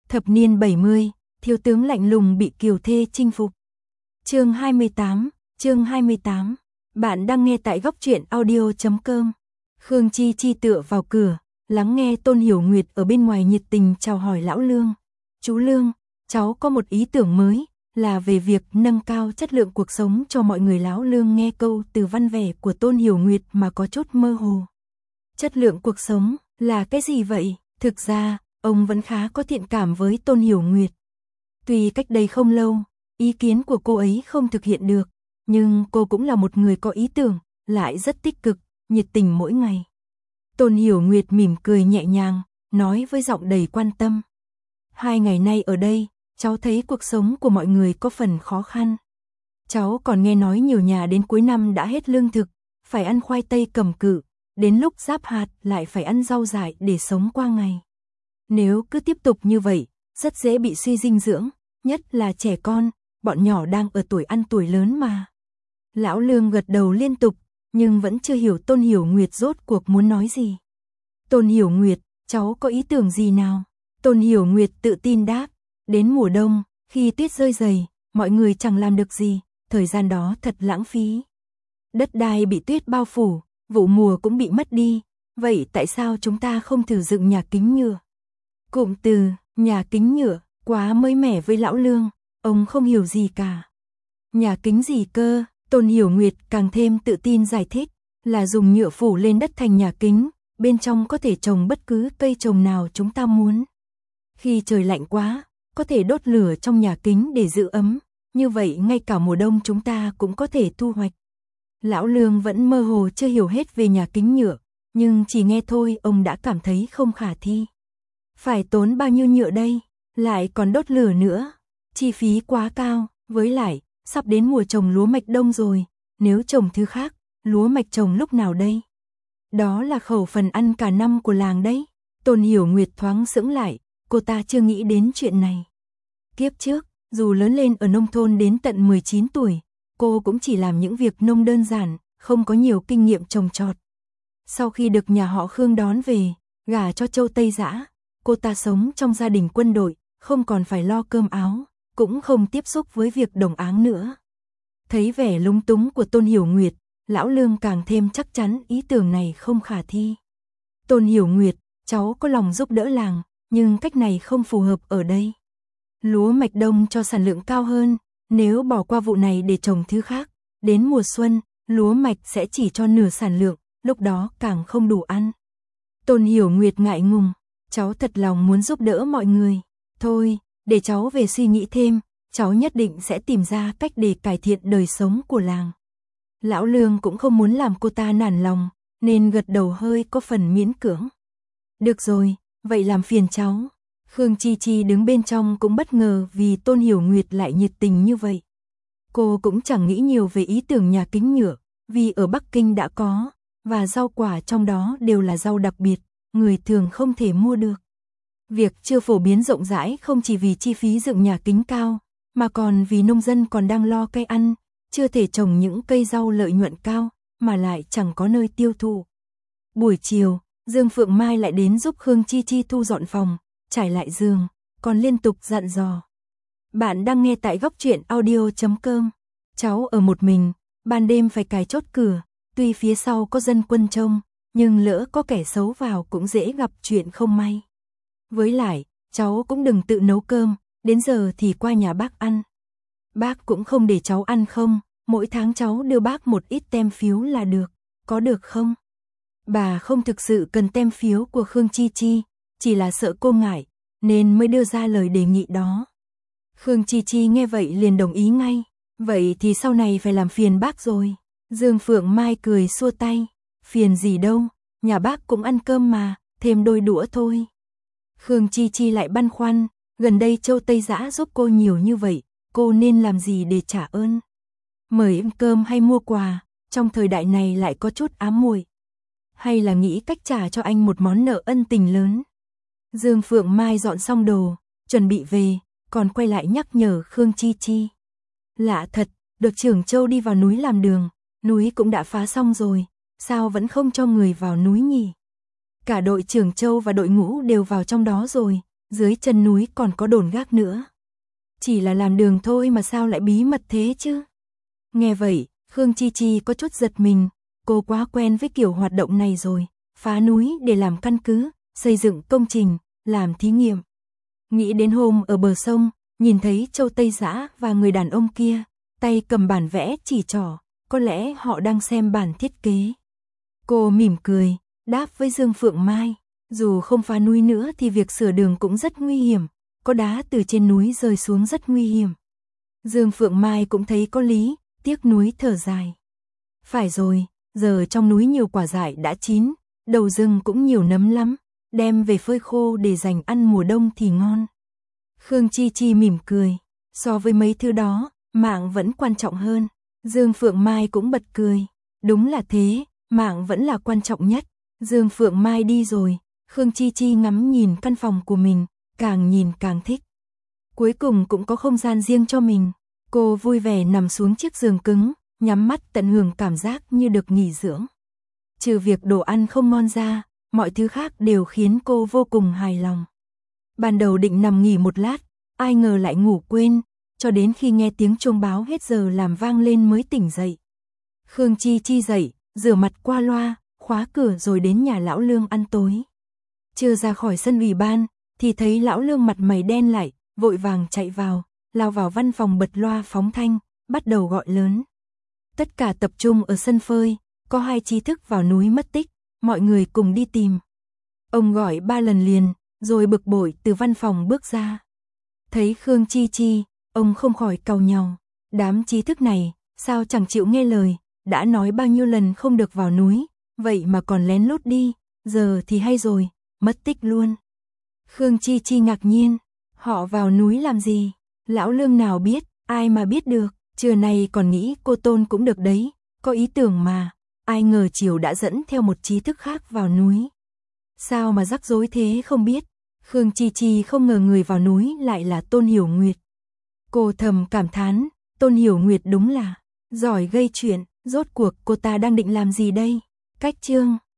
Thập niên 70, thiếu tướng lạnh lùng bị kiều thê chinh phục. Chương 28. Bạn đang nghe tại góc truyện audio.com. Khương Chi Chi tựa vào cửa, lắng nghe Tôn Hiểu Nguyệt ở bên ngoài nhiệt tình chào hỏi lão Lương. Chú Lương, cháu có một ý tưởng mới, là về việc nâng cao chất lượng cuộc sống cho mọi người. Lão Lương nghe câu từ văn vẻ của Tôn Hiểu Nguyệt mà có chút mơ hồ. Chất lượng cuộc sống là cái gì vậy? Thực ra, ông vẫn khá có thiện cảm với Tôn Hiểu Nguyệt. Tuy cách đây không lâu, ý kiến của cô ấy không thực hiện được, nhưng cô cũng là một người có ý tưởng, lại rất tích cực, nhiệt tình mỗi ngày. Tôn Hiểu Nguyệt mỉm cười nhẹ nhàng, nói với giọng đầy quan tâm. 2 ngày nay ở đây, cháu thấy cuộc sống của mọi người có phần khó khăn. Cháu còn nghe nói nhiều nhà đến cuối năm đã hết lương thực, phải ăn khoai tây cầm cự, đến lúc giáp hạt lại phải ăn rau dại để sống qua ngày. Nếu cứ tiếp tục như vậy, rất dễ bị suy dinh dưỡng, nhất là trẻ con, bọn nhỏ đang ở tuổi ăn tuổi lớn mà. Lão Lương gật đầu liên tục, nhưng vẫn chưa hiểu Tôn Hiểu Nguyệt rốt cuộc muốn nói gì. Tôn Hiểu Nguyệt, cháu có ý tưởng gì nào? Tôn Hiểu Nguyệt tự tin đáp, đến mùa đông, khi tuyết rơi dày, mọi người chẳng làm được gì, thời gian đó thật lãng phí. Đất đai bị tuyết bao phủ, vụ mùa cũng bị mất đi, vậy tại sao chúng ta không thử dựng nhà kính nhựa? Cụm từ, nhà kính nhựa, quá mới mẻ với lão Lương, ông không hiểu gì cả. Nhà kính gì cơ? Tôn Hiểu Nguyệt càng thêm tự tin giải thích, là dùng nhựa phủ lên đất thành nhà kính, bên trong có thể trồng bất cứ cây trồng nào chúng ta muốn. Khi trời lạnh quá, có thể đốt lửa trong nhà kính để giữ ấm, như vậy ngay cả mùa đông chúng ta cũng có thể thu hoạch. Lão Lương vẫn mơ hồ chưa hiểu hết về nhà kính nhựa, nhưng chỉ nghe thôi ông đã cảm thấy không khả thi. Phải tốn bao nhiêu nhựa đây, lại còn đốt lửa nữa, chi phí quá cao, với lại, sắp đến mùa trồng lúa mạch đông rồi, nếu trồng thứ khác, lúa mạch trồng lúc nào đây? Đó là khẩu phần ăn cả năm của làng đấy. Tôn Hiểu Nguyệt thoáng sững lại, cô ta chưa nghĩ đến chuyện này. Kiếp trước, dù lớn lên ở nông thôn đến tận 19 tuổi, cô cũng chỉ làm những việc nông đơn giản, không có nhiều kinh nghiệm trồng trọt. Sau khi được nhà họ Khương đón về, gả cho Châu Tây Dã, cô ta sống trong gia đình quân đội, không còn phải lo cơm áo, cũng không tiếp xúc với việc đồng áng nữa. Thấy vẻ lúng túng của Tôn Hiểu Nguyệt, lão Lương càng thêm chắc chắn ý tưởng này không khả thi. Tôn Hiểu Nguyệt, cháu có lòng giúp đỡ làng, nhưng cách này không phù hợp ở đây. Lúa mạch đông cho sản lượng cao hơn, nếu bỏ qua vụ này để trồng thứ khác, đến mùa xuân, lúa mạch sẽ chỉ cho nửa sản lượng, lúc đó càng không đủ ăn. Tôn Hiểu Nguyệt ngại ngùng, cháu thật lòng muốn giúp đỡ mọi người. Thôi, để cháu về suy nghĩ thêm, cháu nhất định sẽ tìm ra cách để cải thiện đời sống của làng. Lão Lương cũng không muốn làm cô ta nản lòng, nên gật đầu hơi có phần miễn cưỡng. Được rồi, vậy làm phiền cháu. Khương Chi Chi đứng bên trong cũng bất ngờ vì Tôn Hiểu Nguyệt lại nhiệt tình như vậy. Cô cũng chẳng nghĩ nhiều về ý tưởng nhà kính nhựa, vì ở Bắc Kinh đã có, và rau quả trong đó đều là rau đặc biệt, người thường không thể mua được. Việc chưa phổ biến rộng rãi không chỉ vì chi phí dựng nhà kính cao, mà còn vì nông dân còn đang lo cây ăn, chưa thể trồng những cây rau lợi nhuận cao, mà lại chẳng có nơi tiêu thụ. Buổi chiều, Dương Phượng Mai lại đến giúp Khương Chi Chi thu dọn phòng, trải lại giường, còn liên tục dặn dò. Bạn đang nghe tại góc truyện audio.com. Cháu ở một mình, ban đêm phải cài chốt cửa, tuy phía sau có dân quân trông, nhưng lỡ có kẻ xấu vào cũng dễ gặp chuyện không may. Với lại, cháu cũng đừng tự nấu cơm, đến giờ thì qua nhà bác ăn. Bác cũng không để cháu ăn không, mỗi tháng cháu đưa bác một ít tem phiếu là được, có được không? Bà không thực sự cần tem phiếu của Khương Chi Chi, chỉ là sợ cô ngại, nên mới đưa ra lời đề nghị đó. Khương Chi Chi nghe vậy liền đồng ý ngay, vậy thì sau này phải làm phiền bác rồi. Dương Phượng Mai cười xua tay, phiền gì đâu, nhà bác cũng ăn cơm mà, thêm đôi đũa thôi. Khương Chi Chi lại băn khoăn, gần đây Châu Tây Dã giúp cô nhiều như vậy, cô nên làm gì để trả ơn? Mời ăn cơm hay mua quà, trong thời đại này lại có chút ám muội. Hay là nghĩ cách trả cho anh một món nợ ân tình lớn? Dương Phượng Mai dọn xong đồ, chuẩn bị về, còn quay lại nhắc nhở Khương Chi Chi. Lạ thật, được trưởng Châu đi vào núi làm đường, núi cũng đã phá xong rồi, sao vẫn không cho người vào núi nhỉ? Cả đội trưởng Châu và đội ngũ đều vào trong đó rồi, dưới chân núi còn có đồn gác nữa. Chỉ là làm đường thôi mà sao lại bí mật thế chứ? Nghe vậy, Khương Chi Chi có chút giật mình, cô quá quen với kiểu hoạt động này rồi, phá núi để làm căn cứ, xây dựng công trình, làm thí nghiệm. Nghĩ đến hôm ở bờ sông, nhìn thấy Châu Tây Dã và người đàn ông kia, tay cầm bản vẽ chỉ trỏ, có lẽ họ đang xem bản thiết kế. Cô mỉm cười, đáp với Dương Phượng Mai, dù không phá núi nữa thì việc sửa đường cũng rất nguy hiểm, có đá từ trên núi rơi xuống rất nguy hiểm. Dương Phượng Mai cũng thấy có lý, tiếc núi thở dài. Phải rồi, giờ trong núi nhiều quả dại đã chín, đầu rừng cũng nhiều nấm lắm, đem về phơi khô để dành ăn mùa đông thì ngon. Khương Chi Chi mỉm cười, so với mấy thứ đó, mạng vẫn quan trọng hơn. Dương Phượng Mai cũng bật cười, đúng là thế, mạng vẫn là quan trọng nhất. Dương Phượng Mai đi rồi, Khương Chi Chi ngắm nhìn căn phòng của mình, càng nhìn càng thích. Cuối cùng cũng có không gian riêng cho mình. Cô vui vẻ nằm xuống chiếc giường cứng, nhắm mắt tận hưởng cảm giác như được nghỉ dưỡng. Trừ việc đồ ăn không ngon ra, mọi thứ khác đều khiến cô vô cùng hài lòng. Ban đầu định nằm nghỉ một lát, ai ngờ lại ngủ quên, cho đến khi nghe tiếng chuông báo hết giờ làm vang lên mới tỉnh dậy. Khương Chi Chi dậy, rửa mặt qua loa, khóa cửa rồi đến nhà lão Lương ăn tối. Chưa ra khỏi sân ủy ban, thì thấy lão Lương mặt mày đen lại, vội vàng chạy vào, lao vào văn phòng bật loa phóng thanh, bắt đầu gọi lớn. Tất cả tập trung ở sân phơi, có 2 trí thức vào núi mất tích, mọi người cùng đi tìm. Ông gọi 3 lần liền, rồi bực bội từ văn phòng bước ra. Thấy Khương Chi Chi, ông không khỏi cau nhàu. Đám trí thức này, sao chẳng chịu nghe lời, đã nói bao nhiêu lần không được vào núi, vậy mà còn lén lút đi, giờ thì hay rồi, mất tích luôn. Khương Chi Chi ngạc nhiên, họ vào núi làm gì? Lão Lương nào biết, ai mà biết được, trưa nay còn nghĩ cô Tôn cũng được đấy, có ý tưởng mà, ai ngờ chiều đã dẫn theo một trí thức khác vào núi. Sao mà rắc rối thế không biết, Khương Chi Chi không ngờ người vào núi lại là Tôn Hiểu Nguyệt. Cô thầm cảm thán, Tôn Hiểu Nguyệt đúng là giỏi gây chuyện, rốt cuộc cô ta đang định làm gì đây? Cách chương